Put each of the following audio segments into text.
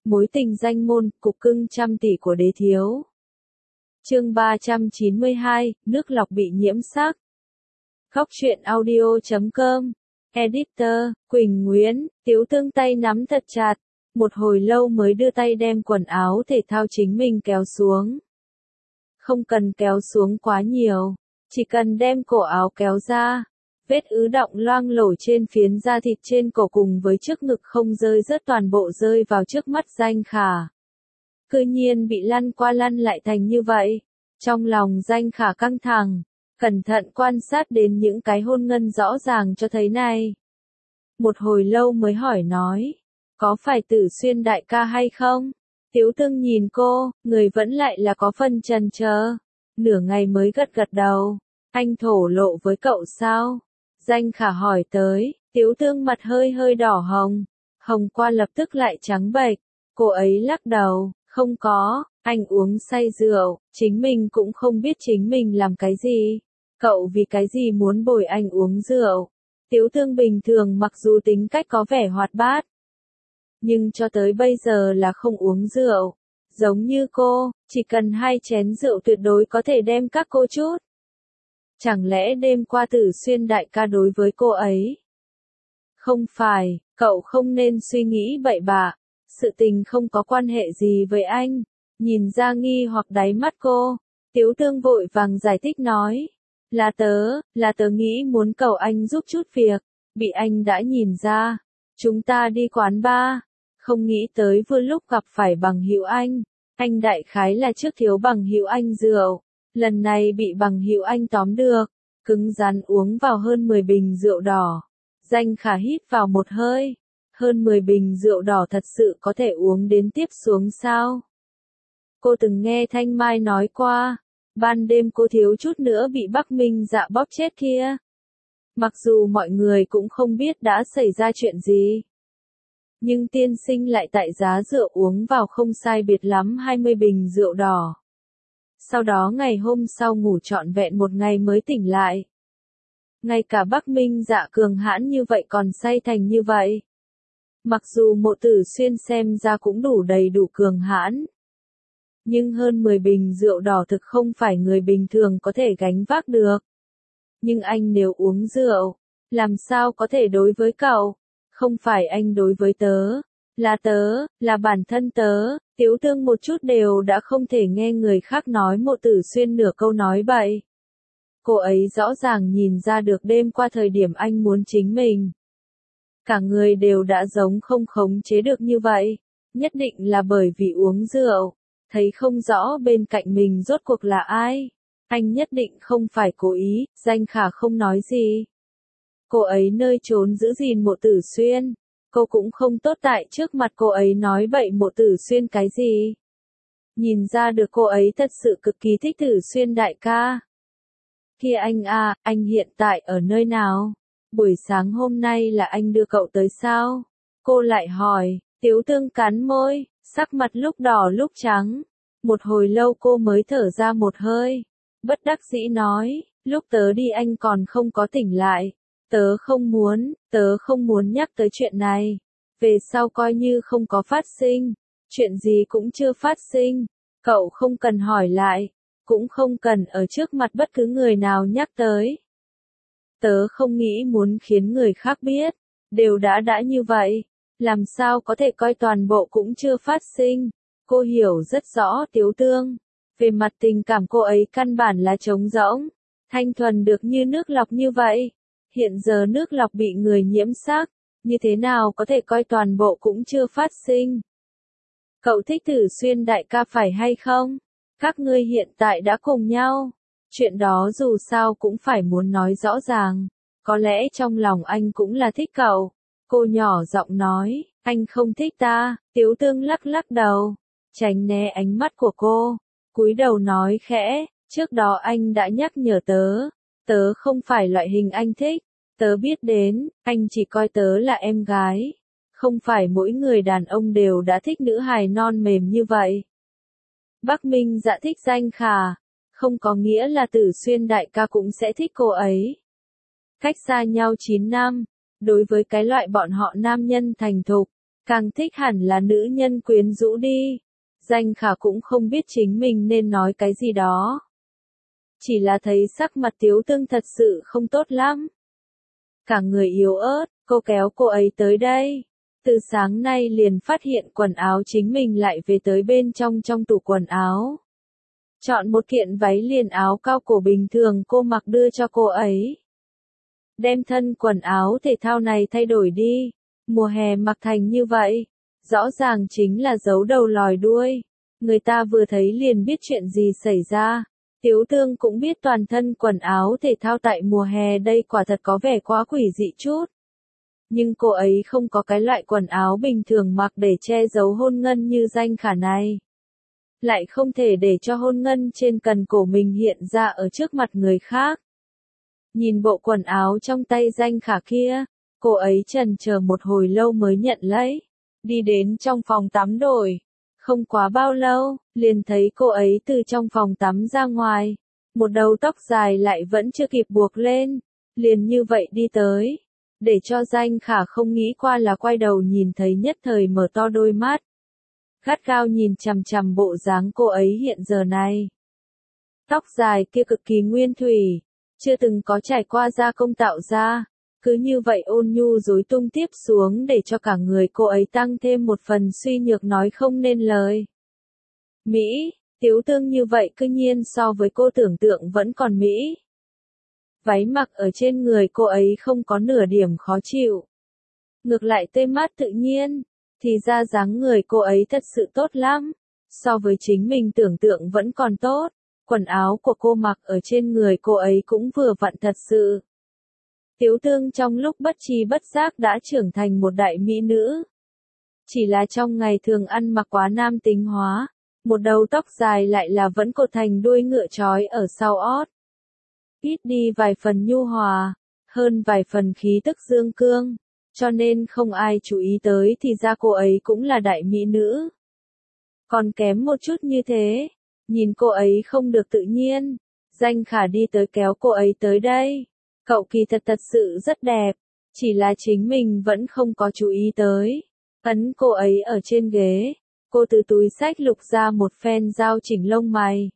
Mối tình danh môn, cục cưng trăm tỷ của đế thiếu. Chương 392, nước lọc bị nhiễm sắc. Góc truyện audio.com. Editor, Quỳnh Nguyễn, Tiếu Tương tay nắm thật chặt. Một hồi lâu mới đưa tay đem quần áo thể thao chính mình kéo xuống. Không cần kéo xuống quá nhiều, chỉ cần đem cổ áo kéo ra. Vết ứ đọng loang lổ trên phiến da thịt trên cổ cùng với trước ngực không rơi rớt toàn bộ rơi vào trước mắt Danh Khả. Cư nhiên bị lăn qua lăn lại thành như vậy. Trong lòng Danh Khả căng thẳng, cẩn thận quan sát đến những cái hôn ngân rõ ràng cho thấy này. Một hồi lâu mới hỏi nói, có phải Tử Xuyên đại ca hay không? Tiếu Tương nhìn cô, người vẫn lại là có phần chần chờ. Nửa ngày mới gật gật đầu, anh thổ lộ với cậu sao? Danh Khả hỏi tới, Tiếu Tương mặt hơi hơi đỏ hồng, hồng qua lập tức lại trắng bệch. Cô ấy lắc đầu, không có, anh uống say rượu, chính mình cũng không biết chính mình làm cái gì. Cậu vì cái gì muốn bồi anh uống rượu? Tiếu Tương bình thường mặc dù tính cách có vẻ hoạt bát, nhưng cho tới bây giờ là không uống rượu. Giống như cô, chỉ cần 2 chén rượu tuyệt đối có thể đem các cô chút. Chẳng lẽ đêm qua Tử Xuyên đại ca đối với cô ấy? Không phải, cậu không nên suy nghĩ bậy bạ. Sự tình không có quan hệ gì với anh. Nhìn ra nghi hoặc đáy mắt cô, Tiếu Tương vội vàng giải thích nói. Là tớ nghĩ muốn cầu anh giúp chút việc, bị anh đã nhìn ra. Chúng ta đi quán bar, không nghĩ tới vừa lúc gặp phải bằng hữu anh đại khái là trước thiếu bằng hữu anh rượu, lần này bị bằng hữu anh tóm được, cứng rắn uống vào hơn 10 bình rượu đỏ. Danh Khả hít vào một hơi, hơn 10 bình rượu đỏ thật sự có thể uống đến tiếp xuống sao? Cô từng nghe Thanh Mai nói qua, ban đêm cô thiếu chút nữa bị Bắc Minh Dạ bóp chết kia. Mặc dù mọi người cũng không biết đã xảy ra chuyện gì, nhưng tiên sinh lại tại giá rượu uống vào không sai biệt lắm 20 bình rượu đỏ. Sau đó ngày hôm sau ngủ trọn vẹn một ngày mới tỉnh lại. Ngay cả Bắc Minh Dạ cường hãn như vậy còn say thành như vậy. Mặc dù Mộ Tử Xuyên xem ra cũng đủ đầy đủ cường hãn, nhưng hơn 10 bình rượu đỏ thực không phải người bình thường có thể gánh vác được. Nhưng anh nếu uống rượu, làm sao có thể đối với cậu? Không phải anh đối với tớ, là bản thân tớ. Tiếu Tương một chút đều đã không thể nghe người khác nói Mộ Tử Xuyên nửa câu nói bậy. Cô ấy rõ ràng nhìn ra được đêm qua thời điểm anh muốn chính mình. Cả người đều đã giống không khống chế được như vậy. Nhất định là bởi vì uống rượu, thấy không rõ bên cạnh mình rốt cuộc là ai. Anh nhất định không phải cố ý. Danh Khả không nói gì. Cô ấy nơi trốn giữ gìn Mộ Tử Xuyên. Cô cũng không tốt tại trước mặt cô ấy nói bậy Mộ Tử Xuyên cái gì. Nhìn ra được cô ấy thật sự cực kỳ thích Tử Xuyên đại ca. Kia anh à, anh hiện tại ở nơi nào? Buổi sáng hôm nay là anh đưa cậu tới sao? Cô lại hỏi. Tiếu Tương cắn môi, sắc mặt lúc đỏ lúc trắng. Một hồi lâu cô mới thở ra một hơi. Bất đắc dĩ nói, lúc tớ đi anh còn không có tỉnh lại. Tớ không muốn nhắc tới chuyện này. Về sau coi như không có phát sinh. Chuyện gì cũng chưa phát sinh. Cậu không cần hỏi lại. Cũng không cần ở trước mặt bất cứ người nào nhắc tới. Tớ không nghĩ muốn khiến người khác biết. Đều đã như vậy. Làm sao có thể coi toàn bộ cũng chưa phát sinh. Cô hiểu rất rõ Tiếu Tương. Về mặt tình cảm cô ấy căn bản là trống rỗng. Thanh thuần được như nước lọc như vậy. Hiện giờ nước lọc bị người nhiễm xác. Như thế nào có thể coi toàn bộ cũng chưa phát sinh. Cậu thích Tử Xuyên đại ca phải hay không? Các ngươi hiện tại đã cùng nhau. Chuyện đó dù sao cũng phải muốn nói rõ ràng. Có lẽ trong lòng anh cũng là thích cậu. Cô nhỏ giọng nói, anh không thích ta. Tiếu Tương lắc lắc đầu, tránh né ánh mắt của cô. Cúi đầu nói khẽ, trước đó anh đã nhắc nhở tớ. Tớ không phải loại hình anh thích. Tớ biết đến, anh chỉ coi tớ là em gái. Không phải mỗi người đàn ông đều đã thích nữ hài non mềm như vậy. Bắc Minh Dạ thích Danh Khả, không có nghĩa là Tử Xuyên đại ca cũng sẽ thích cô ấy. Cách xa nhau 9 năm, đối với cái loại bọn họ nam nhân thành thục, Càng thích hẳn là nữ nhân quyến rũ đi. Danh Khả cũng không biết chính mình nên nói cái gì đó. Chỉ là thấy sắc mặt Tiếu Tương thật sự không tốt lắm. Cả người yếu ớt, cô kéo cô ấy tới đây. Từ sáng nay liền phát hiện quần áo chính mình lại về tới bên trong tủ quần áo. Chọn một kiện váy liền áo cao cổ bình thường cô mặc đưa cho cô ấy. Đem thân quần áo thể thao này thay đổi đi. Mùa hè mặc thành như vậy. Rõ ràng chính là giấu đầu lòi đuôi. Người ta vừa thấy liền biết chuyện gì xảy ra. Tiếu Tương cũng biết toàn thân quần áo thể thao tại mùa hè đây quả thật có vẻ quá quỷ dị chút. Nhưng cô ấy không có cái loại quần áo bình thường mặc để che giấu hôn ngân như Danh Khả này. Lại không thể để cho hôn ngân trên cần cổ mình hiện ra ở trước mặt người khác. Nhìn bộ quần áo trong tay Danh Khả kia, cô ấy chần chờ một hồi lâu mới nhận lấy. Đi đến trong phòng tắm đổi. Không quá bao lâu, liền thấy cô ấy từ trong phòng tắm ra ngoài. Một đầu tóc dài lại vẫn chưa kịp buộc lên. Liền như vậy đi tới. Để cho Danh Khả không nghĩ qua là quay đầu nhìn thấy nhất thời mở to đôi mắt. Gắt gao nhìn chằm chằm bộ dáng cô ấy hiện giờ này. Tóc dài kia cực kỳ nguyên thủy. Chưa từng có trải qua gia công tạo ra. Cứ như vậy ôn nhu rối tung tiếp xuống để cho cả người cô ấy tăng thêm một phần suy nhược nói không nên lời. Mỹ, Tiếu Tương như vậy cư nhiên so với cô tưởng tượng vẫn còn Mỹ. Váy mặc ở trên người cô ấy không có nửa điểm khó chịu. Ngược lại tê mát tự nhiên, thì ra dáng người cô ấy thật sự tốt lắm. So với chính mình tưởng tượng vẫn còn tốt, quần áo của cô mặc ở trên người cô ấy cũng vừa vặn thật sự. Tiếu Tương trong lúc bất tri bất giác đã trưởng thành một đại mỹ nữ. Chỉ là trong ngày thường ăn mặc quá nam tính hóa, một đầu tóc dài lại là vẫn cột thành đuôi ngựa trói ở sau ót. Ít đi vài phần nhu hòa, hơn vài phần khí tức dương cương, cho nên không ai chú ý tới thì ra cô ấy cũng là đại mỹ nữ. Còn kém một chút như thế, nhìn cô ấy không được tự nhiên, Danh Khả đi tới kéo cô ấy tới đây. Cậu kỳ thật sự rất đẹp, chỉ là chính mình vẫn không có chú ý tới. Ấn cô ấy ở trên ghế, cô từ túi xách lục ra một phen dao chỉnh lông mày.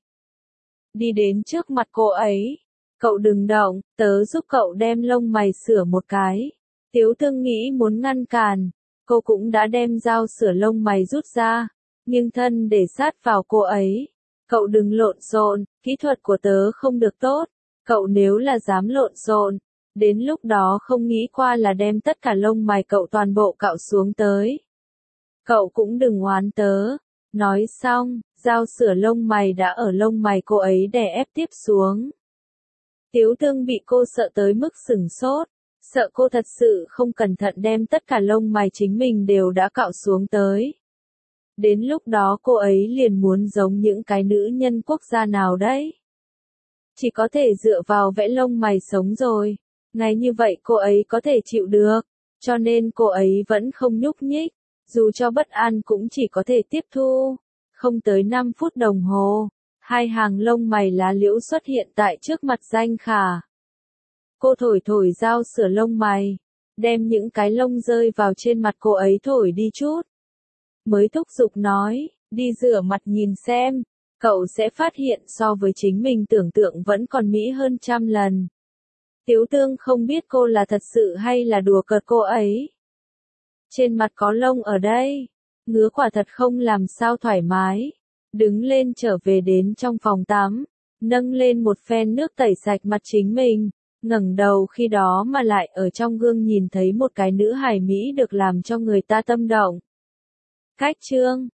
Đi đến trước mặt cô ấy, cậu đừng động, tớ giúp cậu đem lông mày sửa một cái. Tiếu Tương nghĩ muốn ngăn cản, cô cũng đã đem dao sửa lông mày rút ra, nghiêng thân để sát vào cô ấy. Cậu đừng lộn xộn, kỹ thuật của tớ không được tốt. Cậu nếu là dám lộn xộn, đến lúc đó không nghĩ qua là đem tất cả lông mày cậu toàn bộ cạo xuống tới. Cậu cũng đừng oán tớ. Nói xong, dao sửa lông mày đã ở lông mày cô ấy đè ép tiếp xuống. Tiếu Tương bị cô sợ tới mức sửng sốt, sợ cô thật sự không cẩn thận đem tất cả lông mày chính mình đều đã cạo xuống tới. Đến lúc đó cô ấy liền muốn giống những cái nữ nhân quốc gia nào đấy. Chỉ có thể dựa vào vẽ lông mày sống rồi. Ngày như vậy cô ấy có thể chịu được, cho nên cô ấy vẫn không nhúc nhích, dù cho bất an cũng chỉ có thể tiếp thu. Không tới 5 phút đồng hồ, hai hàng lông mày lá liễu xuất hiện tại trước mặt Danh Khả. Cô thổi dao sửa lông mày, đem những cái lông rơi vào trên mặt cô ấy thổi đi chút. Mới thúc giục nói, đi rửa mặt nhìn xem. Cậu sẽ phát hiện so với chính mình tưởng tượng vẫn còn mỹ hơn trăm lần. Tiếu Tương không biết cô là thật sự hay là đùa cợt cô ấy. Trên mặt có lông ở đây, ngứa quả thật không làm sao thoải mái. Đứng lên trở về đến trong phòng tắm, nâng lên một phen nước tẩy sạch mặt chính mình, ngẩng đầu khi đó mà lại ở trong gương nhìn thấy một cái nữ hài mỹ được làm cho người ta tâm động. Cách chương